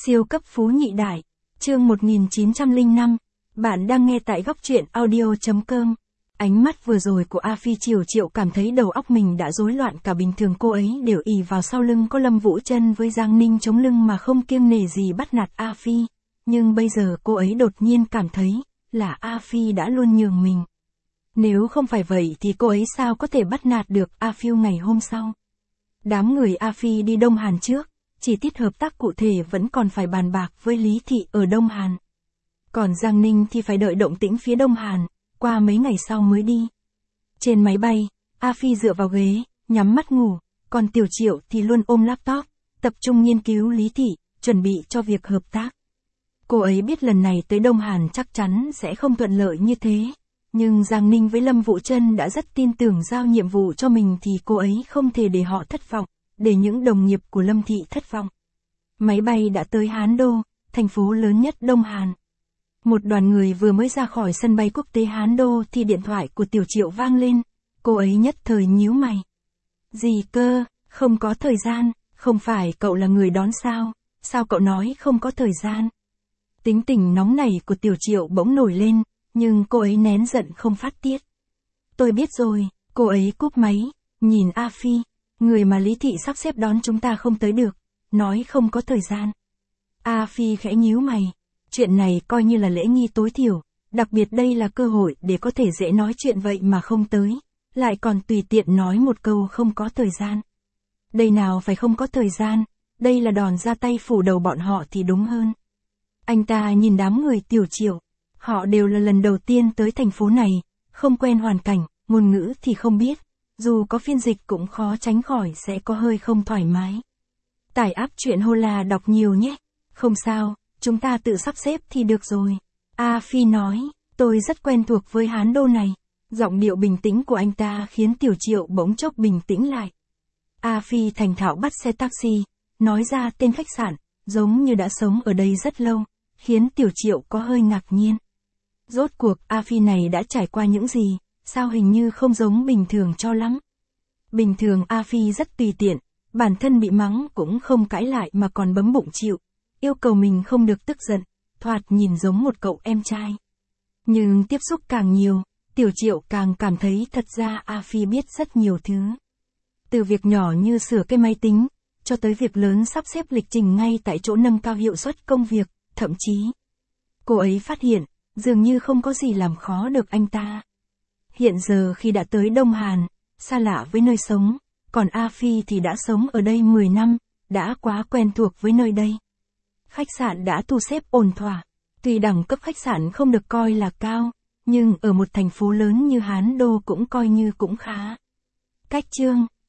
Siêu cấp phú nhị đại. Chương 1905. Bạn đang nghe tại góc truyện audio.com. Ánh mắt vừa rồi của A Phi Triệu cảm thấy đầu óc mình đã rối loạn cả, bình thường cô ấy đều ì vào sau lưng có Lâm Vũ Trân với Giang Ninh chống lưng mà không kiêng nể gì bắt nạt A Phi. Nhưng bây giờ cô ấy đột nhiên cảm thấy là A Phi đã luôn nhường mình. Nếu không phải vậy thì cô ấy sao có thể bắt nạt được A Phiêu ngày hôm sau. Đám người A Phi đi Đông Hàn trước, chi tiết hợp tác cụ thể vẫn còn phải bàn bạc với Lý Thị ở Đông Hàn. Còn Giang Ninh thì phải đợi động tĩnh phía Đông Hàn, qua mấy ngày sau mới đi. Trên máy bay, A Phi dựa vào ghế, nhắm mắt ngủ, còn Tiểu Triệu thì luôn ôm laptop, tập trung nghiên cứu Lý Thị, chuẩn bị cho việc hợp tác. Cô ấy biết lần này tới Đông Hàn chắc chắn sẽ không thuận lợi như thế, nhưng Giang Ninh với Lâm Vũ Trân đã rất tin tưởng giao nhiệm vụ cho mình thì cô ấy không thể để họ thất vọng, để những đồng nghiệp của Lâm Thị thất vọng. Máy bay đã tới Hán Đô, thành phố lớn nhất Đông Hàn. Một đoàn người vừa mới ra khỏi sân bay quốc tế Hán Đô thì điện thoại của Tiểu Triệu vang lên, cô ấy nhất thời nhíu mày. Gì cơ, không có thời gian, không phải cậu là người đón sao cậu nói không có thời gian. Tính tình nóng nảy của Tiểu Triệu bỗng nổi lên, nhưng cô ấy nén giận không phát tiết. Tôi biết rồi, cô ấy cúp máy, nhìn A Phi, người mà Lý Thị sắp xếp đón chúng ta không tới được, nói không có thời gian. A Phi khẽ nhíu mày, chuyện này coi như là lễ nghi tối thiểu, đặc biệt đây là cơ hội để có thể dễ nói chuyện vậy mà không tới, lại còn tùy tiện nói một câu không có thời gian. Đây nào phải không có thời gian, đây là đòn ra tay phủ đầu bọn họ thì đúng hơn. Anh ta nhìn đám người Tiểu Triệu, họ đều là lần đầu tiên tới thành phố này, không quen hoàn cảnh, ngôn ngữ thì không biết, dù có phiên dịch cũng khó tránh khỏi sẽ có hơi không thoải mái. Tải app truyện Hola đọc nhiều nhé. Không sao, chúng ta tự sắp xếp thì được rồi. A Phi nói, tôi rất quen thuộc với Hán Đô này. Giọng điệu bình tĩnh của anh ta khiến Tiểu Triệu bỗng chốc bình tĩnh lại. A Phi thành thạo bắt xe taxi, nói ra tên khách sạn, giống như đã sống ở đây rất lâu, khiến Tiểu Triệu có hơi ngạc nhiên. Rốt cuộc A Phi này đã trải qua những gì, sao hình như không giống bình thường cho lắm. Bình thường A Phi rất tùy tiện, bản thân bị mắng cũng không cãi lại mà còn bấm bụng chịu, yêu cầu mình không được tức giận, thoạt nhìn giống một cậu em trai. Nhưng tiếp xúc càng nhiều, Tiểu Triệu càng cảm thấy thật ra A Phi biết rất nhiều thứ. Từ việc nhỏ như sửa cái máy tính, cho tới việc lớn sắp xếp lịch trình ngay tại chỗ nâng cao hiệu suất công việc, thậm chí. Cô ấy phát hiện, dường như không có gì làm khó được anh ta. Hiện giờ khi đã tới Đông Hàn, xa lạ với nơi sống, còn A Phi thì đã sống ở đây 10 năm, đã quá quen thuộc với nơi đây. Khách sạn đã thu xếp ổn thỏa, tuy đẳng cấp khách sạn không được coi là cao, nhưng ở một thành phố lớn như Hán Đô cũng coi như cũng khá. Cách chương